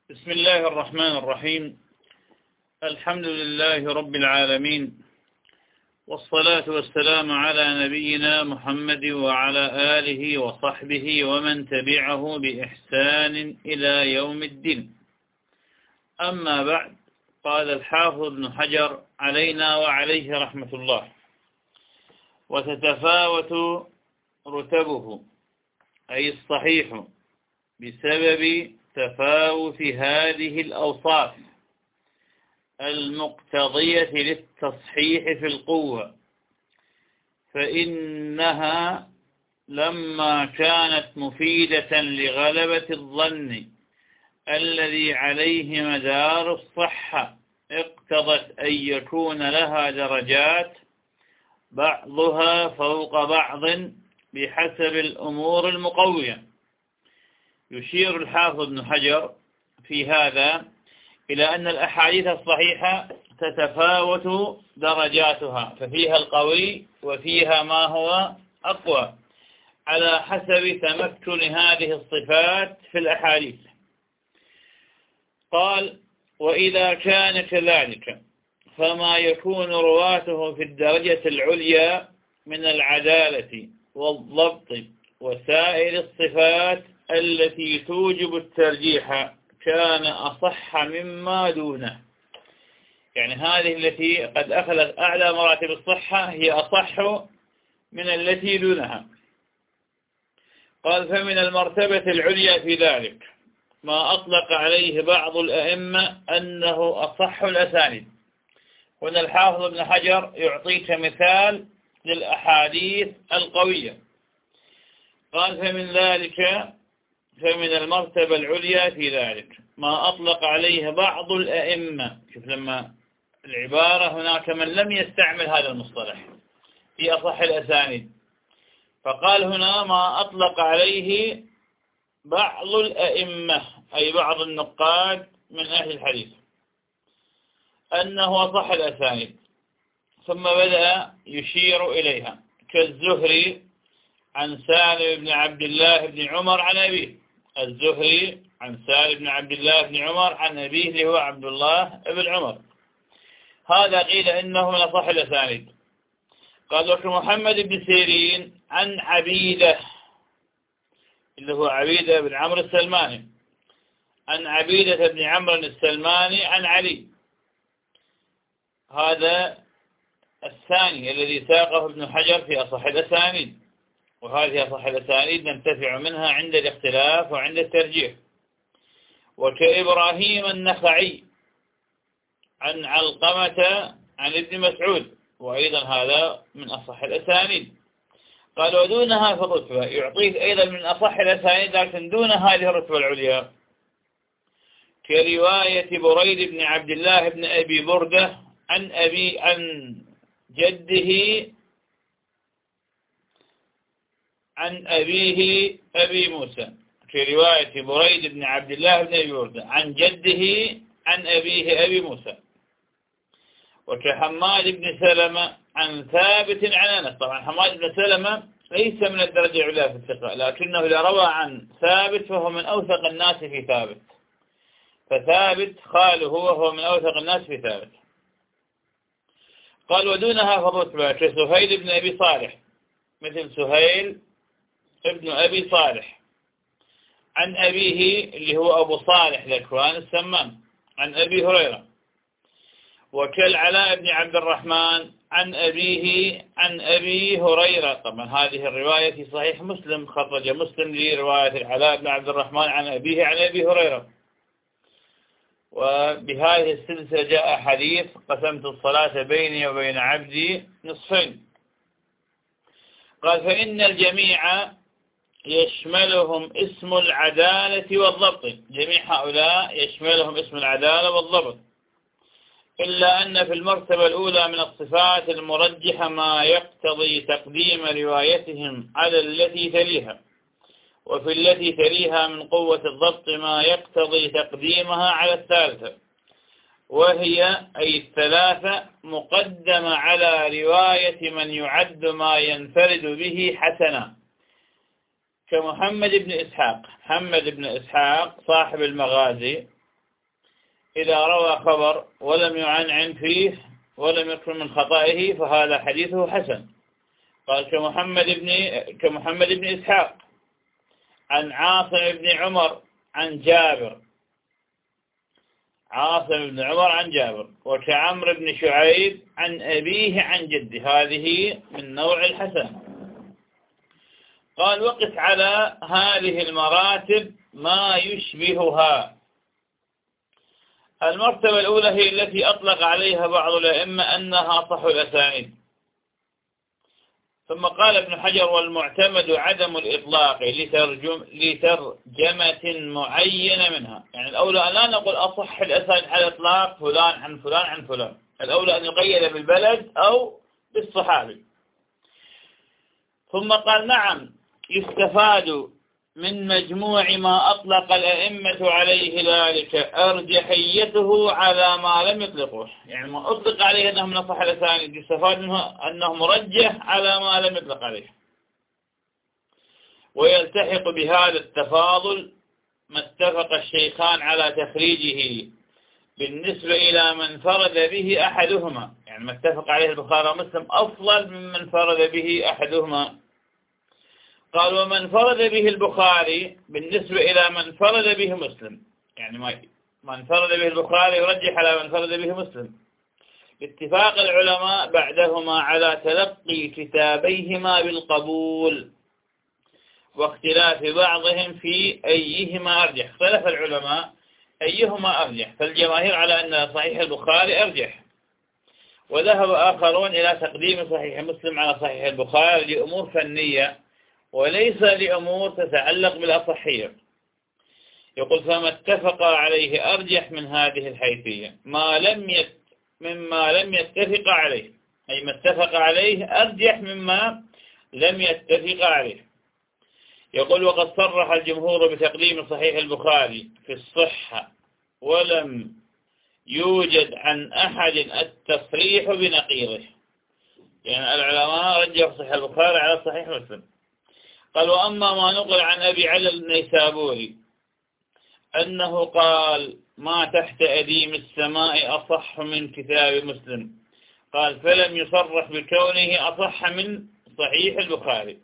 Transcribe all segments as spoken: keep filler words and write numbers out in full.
بسم الله الرحمن الرحيم. الحمد لله رب العالمين، والصلاة والسلام على نبينا محمد وعلى آله وصحبه ومن تبعه بإحسان إلى يوم الدين. أما بعد، قال الحافظ ابن حجر علينا وعليه رحمة الله: وتتفاوت رتبه، أي الصحيح، بسبب تفاوت هذه الأوصاف المقتضية للتصحيح في القوة، فإنها لما كانت مفيدة لغلبة الظن الذي عليه مدار الصحة اقتضت أن يكون لها درجات بعضها فوق بعض بحسب الأمور المقوية. يشير الحافظ ابن حجر في هذا إلى أن الأحاديث الصحيحة تتفاوت درجاتها، ففيها القوي وفيها ما هو أقوى على حسب تمكن هذه الصفات في الأحاديث. قال: وإذا كان كذلك فما يكون رواته في الدرجة العليا من العدالة والضبط وسائر الصفات التي توجب الترجيح كان أصح مما دونه. يعني هذه التي قد أخذت أعلى مراتب الصحة هي أصح من التي دونها. قال: فمن المرتبة العليا في ذلك ما أطلق عليه بعض الأئمة أنه أصح الأسانيد. هنا الحافظ ابن حجر يعطيك مثال للأحاديث القوية. قال: فمن ذلك فمن المرتبة العليا في ذلك ما أطلق عليه بعض الأئمة. شوف لما العبارة هناك من لم يستعمل هذا المصطلح في أصح الأسانيد، فقال هنا ما أطلق عليه بعض الأئمة أي بعض النقاد من أهل الحديث أنه أصح الأسانيد، ثم بدأ يشير إليها كالزهري عن سالم بن عبد الله بن عمر عن أبيه. الزهري عن سالم بن عبد الله بن عمر عن أبيه اللي هو عبد الله بن عمر، هذا قيل إنه من أصح الأسانيد. قال: وكمحمد بن سيرين عن عبيدة اللي هو عبيدة بن عمرو السلماني عن عبيدة بن عمرو السلماني عن علي، هذا الثاني الذي ساقه ابن حجر في أصح الأسانيد، وهذه أصح الأسانيد ننتفع منها عند الاختلاف وعند الترجيح. وكإبراهيم النخعي عن علقمة عن ابن مسعود، وأيضا هذا من أصح الأسانيد. قال: ودونها في الرتبة، يعطيك أيضا من أصح الأسانيد لكن دون هذه الرتبة العليا، كرواية بريد بن عبد الله بن أبي بردة عن أبي عن جده عن أبيه أبي موسى، في رواية بريد بن عبد الله بن أبي بردة عن جده عن أبيه أبي موسى. وكحماد بن سلمة عن ثابت عن أنس. طبعا حماد بن سلمة ليس من الدرجة العليا في الثقة، لكنه إذا روى عن ثابت فهو من أوثق الناس في ثابت، فثابت خاله وهو من أوثق الناس في ثابت. قال: ودونها في الرتبة كسهيل بن أبي صالح، مثل سهيل ابن أبي صالح عن أبيه اللي هو أبو صالح ذكوان السمان عن أبي هريرة. وكالعلاء بن عبد الرحمن عن أبيه عن أبي هريرة. طبعا هذه الرواية في صحيح مسلم، خرج مسلم لرواية العلاء بن عبد الرحمن عن أبيه عن أبي هريرة. وبهذه السلسلة جاء حديث: قسمت الصلاة بيني وبين عبدي نصفين. قال: فإن الجميع يشملهم اسم العدالة والضبط، جميع هؤلاء يشملهم اسم العدالة والضبط، إلا أن في المرتبة الأولى من الصفات المرجحة ما يقتضي تقديم روايتهم على التي تليها، وفي التي تليها من قوة الضبط ما يقتضي تقديمها على الثالثة، وهي أي الثلاثة مقدمة على رواية من يعد ما ينفرد به حسنا، كمحمد بن إسحاق. محمد بن إسحاق صاحب المغازي إذا روى خبر ولم يعنعن فيه ولم يكن من خطئه فهذا حديثه حسن. قال كمحمد بن كمحمد بن إسحاق عن عاصم بن عمر عن جابر عاصم بن عمر عن جابر وكعمر بن شعيب عن أبيه عن جده، هذه من نوع الحسن. قال وقف على هذه المراتب ما يشبهها. المرتبة الأولى هي التي أطلق عليها بعض الأئمة أنها صح الأسانيد. ثم قال ابن حجر والمعتمد عدم الإطلاق لترجم لترجمة معينة منها. يعني الأولى أن لا نقول أصح الأسانيد على الإطلاق فلان عن فلان عن فلان، الأولى أن يقيد بالبلد أو بالصحابي. ثم قال نعم يستفاد من مجموع ما أطلق الأئمة عليه ذلك أرجحيته على ما لم يطلقوه. يعني ما أطلق عليه أنه من أصح الأسانيد يستفاد منه أنه مرجح على ما لم يطلق عليه. ويلتحق بهذا التفاضل ما اتفق الشيخان على تخريجه بالنسبة إلى من فرد به أحدهما. يعني ما اتفق عليه البخاري ومسلم أفضل ممن فرد به أحدهما. قال ومن فرد به البخاري بالنسبة إلى من فرد به مسلم، يعني من فرد به البخاري يرجح على من فرد به مسلم باتفاق العلماء بعدهما على تلقي كتابيهما بالقبول واختلاف بعضهم في أيهما أرجح. اختلف العلماء أيهما أرجح، فالجماهير على أن صحيح البخاري أرجح، وذهب آخرون إلى تقديم صحيح مسلم على صحيح البخاري لأمور فنية وليس لأمور تتعلق بالأصحية. يقول فما اتفق عليه أرجح من هذه الحيثية ما لم يت مما لم يتفق عليه، أي ما اتفق عليه أرجح مما لم يتفق عليه. يقول وقد صرح الجمهور بتقديم صحيح البخاري في الصحة ولم يوجد عن أحد التصريح بنقيضه. يعني العلماء رجحوا صحيح البخاري على صحيح مسلم. قال وأما ما نقل عن أبي علي النيسابوري أنه قال ما تحت أديم السماء أصح من كتاب مسلم، قال فلم يصرح بكونه أصح من صحيح البخاري.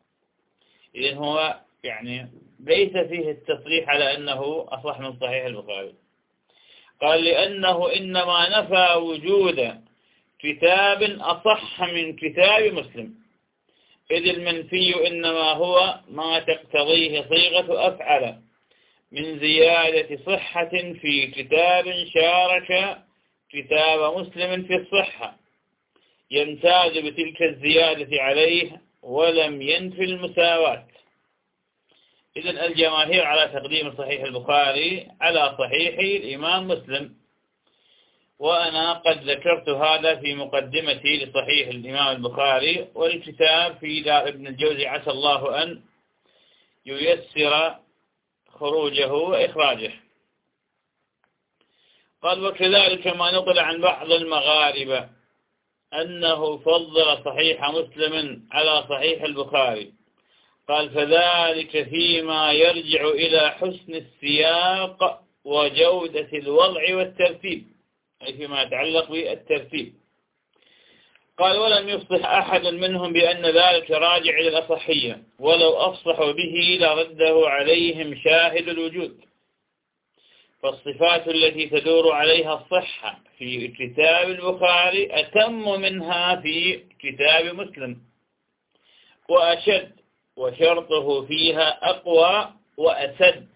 إذن هو يعني ليس فيه التصريح على أنه أصح من صحيح البخاري. قال لأنه إنما نفى وجود كتاب أصح من كتاب مسلم، إذ المنفي إنما هو ما تقتضيه صيغة أفعل من زيادة صحة في كتاب شارك كتاب مسلم في الصحة يمتاز بتلك الزيادة عليه ولم ينفي المساواة. إذن الجماهير على تقديم صحيح البخاري على صحيح الإمام مسلم، وأنا قد ذكرت هذا في مقدمتي لصحيح الإمام البخاري، والكتاب في دار ابن الجوزي عسى الله أن ييسر خروجه وإخراجه. قال وكذلك ما نقل عن بعض المغاربة أنه فضل صحيح مسلم على صحيح البخاري، قال فذلك فيما يرجع إلى حسن السياق وجودة الوضع والترتيب، أي فيما يتعلق بالترتيب. قال ولم يفصح أحد منهم بأن ذلك راجع إلى الأصحية، ولو أفصحوا به لرده عليهم شاهد الوجود. فالصفات التي تدور عليها الصحة في كتاب البخاري أتم منها في كتاب مسلم وأشد، وشرطه فيها أقوى وأسد.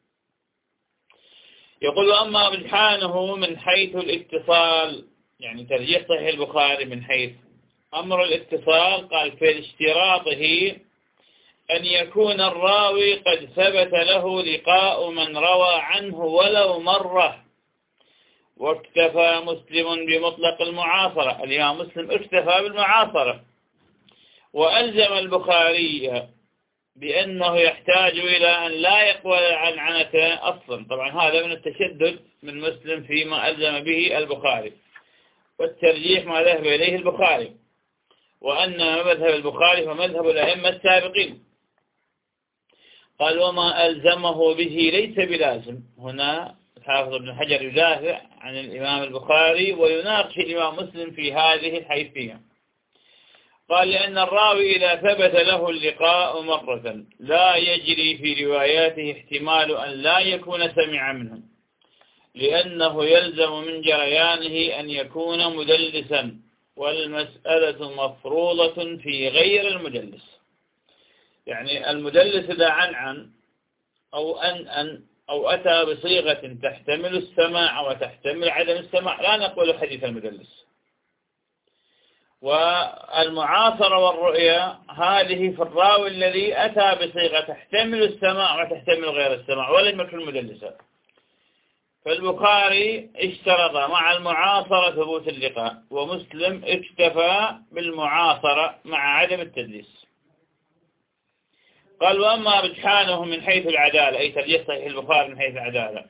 يقول أما امتحانه من حيث الاتصال، يعني ترجيح صحيح البخاري من حيث أمر الاتصال، قال في اشتراطه أن يكون الراوي قد ثبت له لقاء من روى عنه ولو مرة، واكتفى مسلم بمطلق المعاصرة. الإمام مسلم اكتفى بالمعاصرة، وألزم البخاري بأنه يحتاج إلى أن لا يقبل العنعنة أصلا. طبعا هذا من التشدد من مسلم فيما ألزم به البخاري، والترجيح ما ذهب إليه البخاري، وأن مذهب البخاري فمذهب الأئمة السابقين. قال وما ألزمه به ليس بلازم. هنا الحافظ ابن حجر يدافع عن الإمام البخاري ويناقش الإمام مسلم في هذه الحيثية. قال: لأن الراوي إذا ثبت له اللقاء مرة لا يجري في رواياته احتمال أن لا يكون سمع منهم، لأنه يلزم من جريانه أن يكون مدلسا، والمسألة مفروضة في غير المدلس. يعني المدلس إذا عنعن أو أن أن أو أتى بصيغة تحتمل السماع وتحتمل عدم السماع لا نقول حديث المدلس. والمعاصرة والرؤية هذه في الراوي الذي أتى بصيغة تحتمل السماع وتحتمل غير السماع ولم يكن مدلسا. فالبخاري اشترط مع المعاصرة ثبوت اللقاء، ومسلم اكتفى بالمعاصرة مع عدم التدليس. قال: وأما رجحانه من حيث العدالة، أي ترجيح صحيح البخاري من حيث العدالة،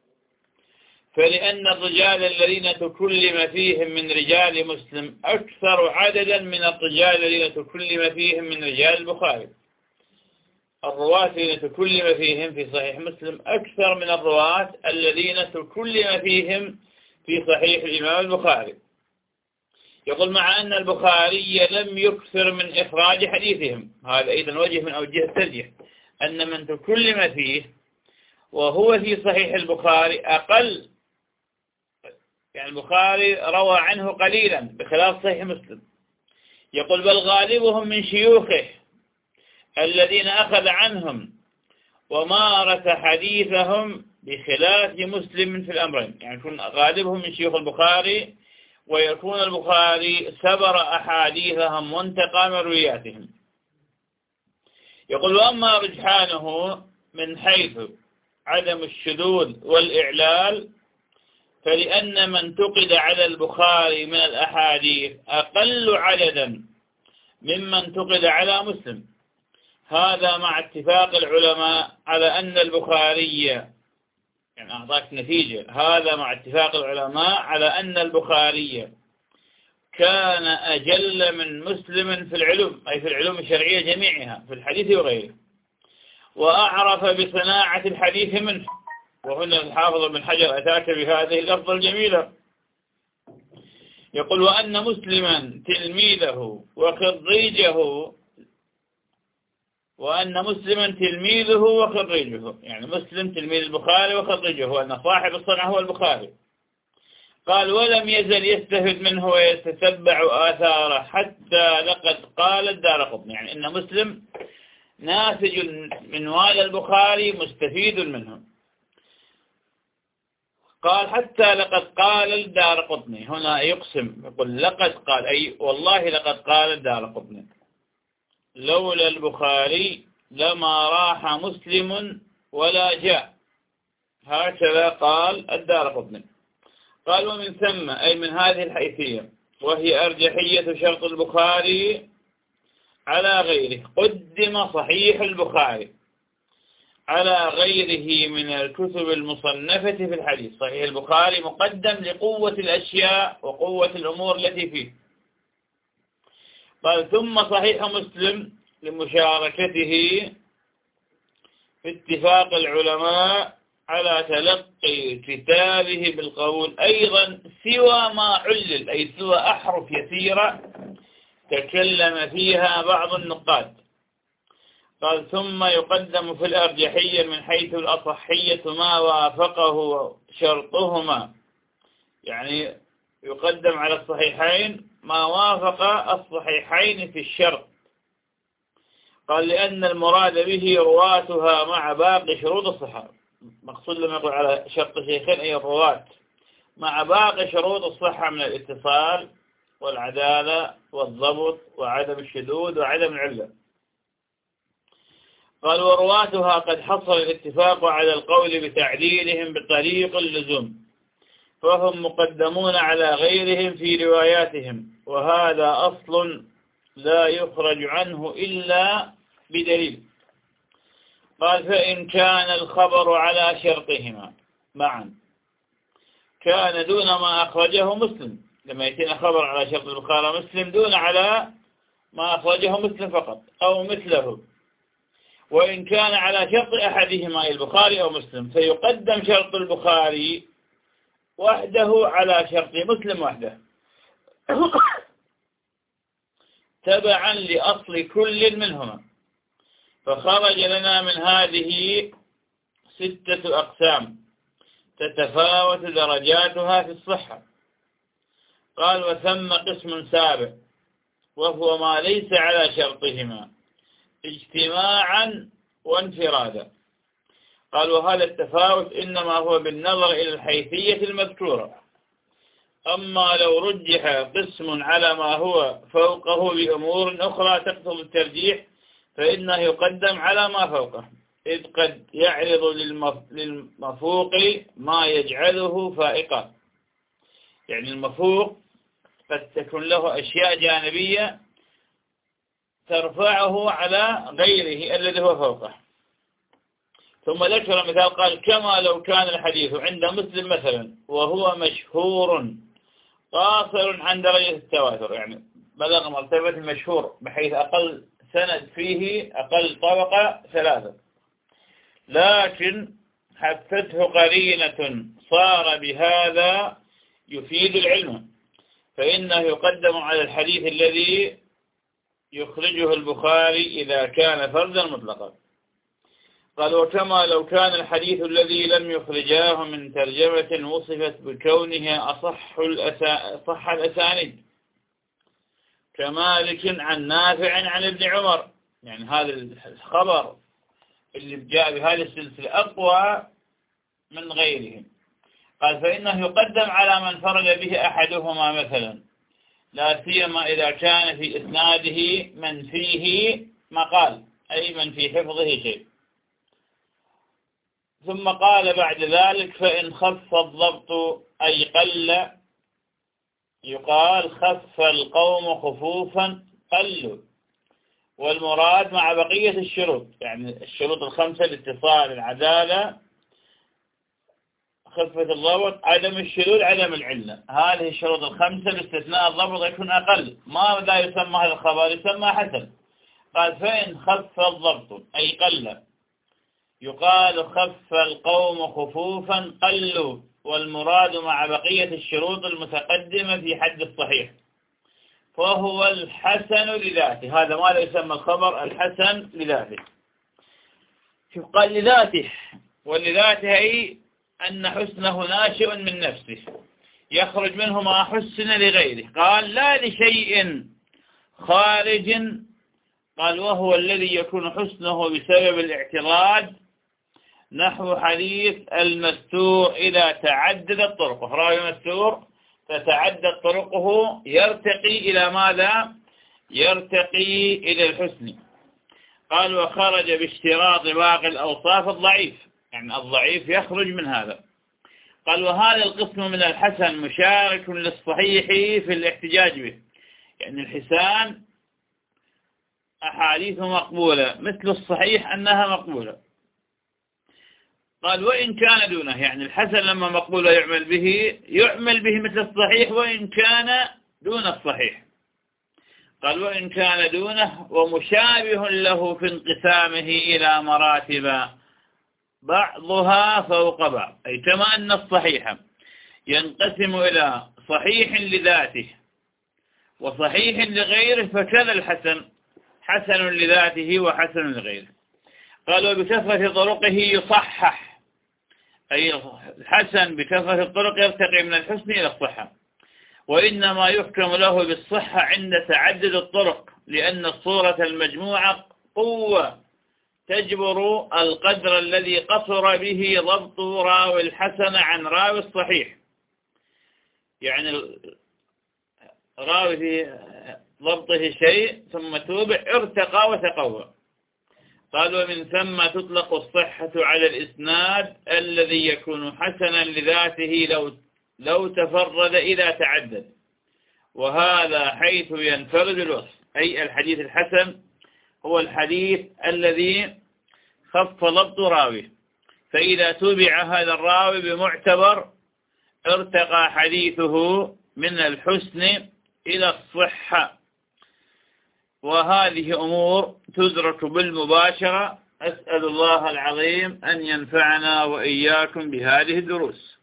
فلأن الرجال الذين تكلم فيهم من رجال مسلم أكثر عددا من الرجال الذين تكلم فيهم من رجال البخاري. الرواة الذين تكلم فيهم في صحيح مسلم أكثر من الرواة الذين تكلم فيهم في صحيح الإمام البخاري. يقول: مع أن البخاري لم يكثر من إخراج حديثهم. هذا أيضا وجه من أوجه الترجيح، أن من تكلم فيه وهو في صحيح البخاري أقل، يعني البخاري روى عنه قليلا بخلاف صحيح مسلم. يقول: بل غالبهم من شيوخه الذين أخذ عنهم ومارس حديثهم بخلاف مسلم في الأمرين. يعني يكون غالبهم من شيوخ البخاري، ويكون البخاري سبر أحاديثهم وانتقى من رواياتهم. يقول: وأما رجحانه من حيث عدم الشذوذ والإعلال، فلأن من انتقد على البخاري من الأحاديث أقل عددا ممن انتقد على مسلم. هذا مع اتفاق العلماء على أن البخاري، يعني أعطاك نتيجة، هذا مع اتفاق العلماء على أن البخاري كان أجل من مسلم في العلوم، أي في العلوم الشرعية جميعها في الحديث وغيره، وأعرف بصناعة الحديث منه. وهنا الحافظ ابن حجر أتاك بهذه اللفظة الجميلة. يقول: وأن مسلما تلميذه وخريجه وأن مسلما تلميذه وخريجه، يعني مسلم تلميذ البخاري وخريجه، وأن صاحب الصنعة هو البخاري. قال: ولم يزل يستفد منه ويتتبع آثاره حتى لقد قال الدارقطني، يعني إن مسلم ناتج من والي البخاري مستفيد منه. قال: حتى لقد قال الدارقطني، هنا يقسم يقول لقد قال، أي والله لقد قال الدارقطني: لولا البخاري لما راح مسلم ولا جاء. هكذا قال الدارقطني. قال: ومن ثم، أي من هذه الحيثية، وهي أرجحية شرط البخاري على غيره، قدم صحيح البخاري على غيره من الكتب المصنفة في الحديث. صحيح البخاري مقدم لقوة الأشياء وقوة الأمور التي فيه. قال: ثم صحيح مسلم لمشاركته في اتفاق العلماء على تلقي كتابه بالقبول، أيضا سوى ما علل، أي سوى أحرف يسيرة تكلم فيها بعض النقاد. قال: ثم يقدم في الأرجحية من حيث الأصحية ما وافقه شرطهما، يعني يقدم على الصحيحين ما وافق الصحيحين في الشرط. قال: لأن المراد به رواتها مع باقي شروط الصحة. مقصود لما يقول على شرط الشيخين أي الرواة مع باقي شروط الصحة من الاتصال والعدالة والضبط وعدم الشذوذ وعدم العلة. قال: ورواتها قد حصل الاتفاق على القول بتعديلهم بطريق اللزوم، فهم مقدمون على غيرهم في رواياتهم، وهذا أصل لا يخرج عنه إلا بدليل. قال: فإن كان الخبر على شرطهما معا كان دون ما أخرجه مسلم، لما يأتينا خبر على شرط البخاري مسلم دون على ما أخرجه مسلم فقط أو مثله، وإن كان على شرط أحدهما البخاري أو مسلم فيقدم شرط البخاري وحده على شرط مسلم وحده تبعا لأصل كل منهما. فخرج لنا من هذه ستة أقسام تتفاوت درجاتها في الصحة. قال وثم قسم سابع وهو ما ليس على شرطهما اجتماعا وانفرادا. قال وهذا التفاوت إنما هو بالنظر إلى الحيثية المذكورة. أما لو رجح قسم على ما هو فوقه بأمور أخرى تقتضي الترجيح فإنه يقدم على ما فوقه، إذ قد يعرض للمفوق ما يجعله فائقا. يعني المفوق قد تكون له أشياء جانبية ترفعه على غيره الذي هو فوقه. ثم ذكر مثال قال كما لو كان الحديث عند مسلم مثلا وهو مشهور قاصر عن درجة التواتر، يعني بلغ مرتبة المشهور بحيث أقل سند فيه أقل طبقة ثلاثة، لكن حفته قرينة صار بهذا يفيد العلم فإنه يقدم على الحديث الذي يخرجه البخاري إذا كان فردا مطلقا. قال وكما لو كان الحديث الذي لم يخرجاه من ترجمة وصفت بكونها أصح أصح الأسانيد كمالك عن نافع عن ابن عمر، يعني هذا الخبر اللي جاء بهذه السلسلة أقوى من غيره. قال فإنه يقدم على من فرد به أحدهما مثلا، لا سيما إذا كان في إسناده من فيه مقال أي من في حفظه شيء. ثم قال بعد ذلك فإن خف الضبط أي قل يقال خف القوم خفوفا قلوا، والمراد مع بقية الشروط، يعني الشروط الخمسة الاتصال العدالة خفة الضبط عدم الشذوذ عدم العلة، هذه الشروط الخمسة باستثناء الضبط يكون أقل. ما لا يسمى هذا الخبر يسمى حسن. قال فإن خف الضبط أي قل يقال خف القوم خفوفا قلوا، والمراد مع بقية الشروط المتقدمة في حد الصحيح فهو الحسن لذاته. هذا ما لا يسمى الخبر الحسن لذاته. شوف قال لذاته، ولذاته أي أن حسنه ناشئ من نفسه يخرج منه ما حسن لغيره. قال لا لشيء خارج، قال وهو الذي يكون حسنه بسبب الاعتراض، نحو حديث المستور إذا تعددت طرقه، راوي مستور تتعدد طرقه يرتقي إلى ماذا؟ يرتقي إلى الحسن. قال وخرج باشتراط باقي الأوصاف الضعيف، يعني الضعيف يخرج من هذا. قال وهذا القسم من الحسن مشارك للصحيح في الاحتجاج به، يعني الحسان أحاديث مقبولة مثل الصحيح أنها مقبولة. قال وإن كان دونه، يعني الحسن لما مقبول يعمل به يعمل به مثل الصحيح وإن كان دون الصحيح. قال وإن كان دونه ومشابه له في انقسامه إلى مراتب بعضها فوق بعض، أي كما أن الصحيح ينقسم إلى صحيح لذاته وصحيح لغيره فكذا الحسن حسن لذاته وحسن لغيره. قال وبكثرة طرقه يصحح، أي الحسن بكثرة الطرق يرتقي من الحسن إلى الصحة، وإنما يحكم له بالصحة عند تعدد الطرق، لأن الصورة المجموعة قوة تجبر القدر الذي قصر به ضبط راوي الحسن عن راوي الصحيح. يعني راوي في ضبطه شيء ثم توبع ارتقى وتقوى. قال ومن ثم تطلق الصحة على الإسناد الذي يكون حسنا لذاته لو لو تفرد إذا تعدد، وهذا حيث ينفرد الوصف، أي الحديث الحسن هو الحديث الذي خف ضبط راويه، فإذا تبع هذا الراوي بمعتبر ارتقى حديثه من الحسن إلى الصحة. وهذه أمور تدرك بالمباشرة أسأل الله العظيم أن ينفعنا وإياكم بهذه الدروس.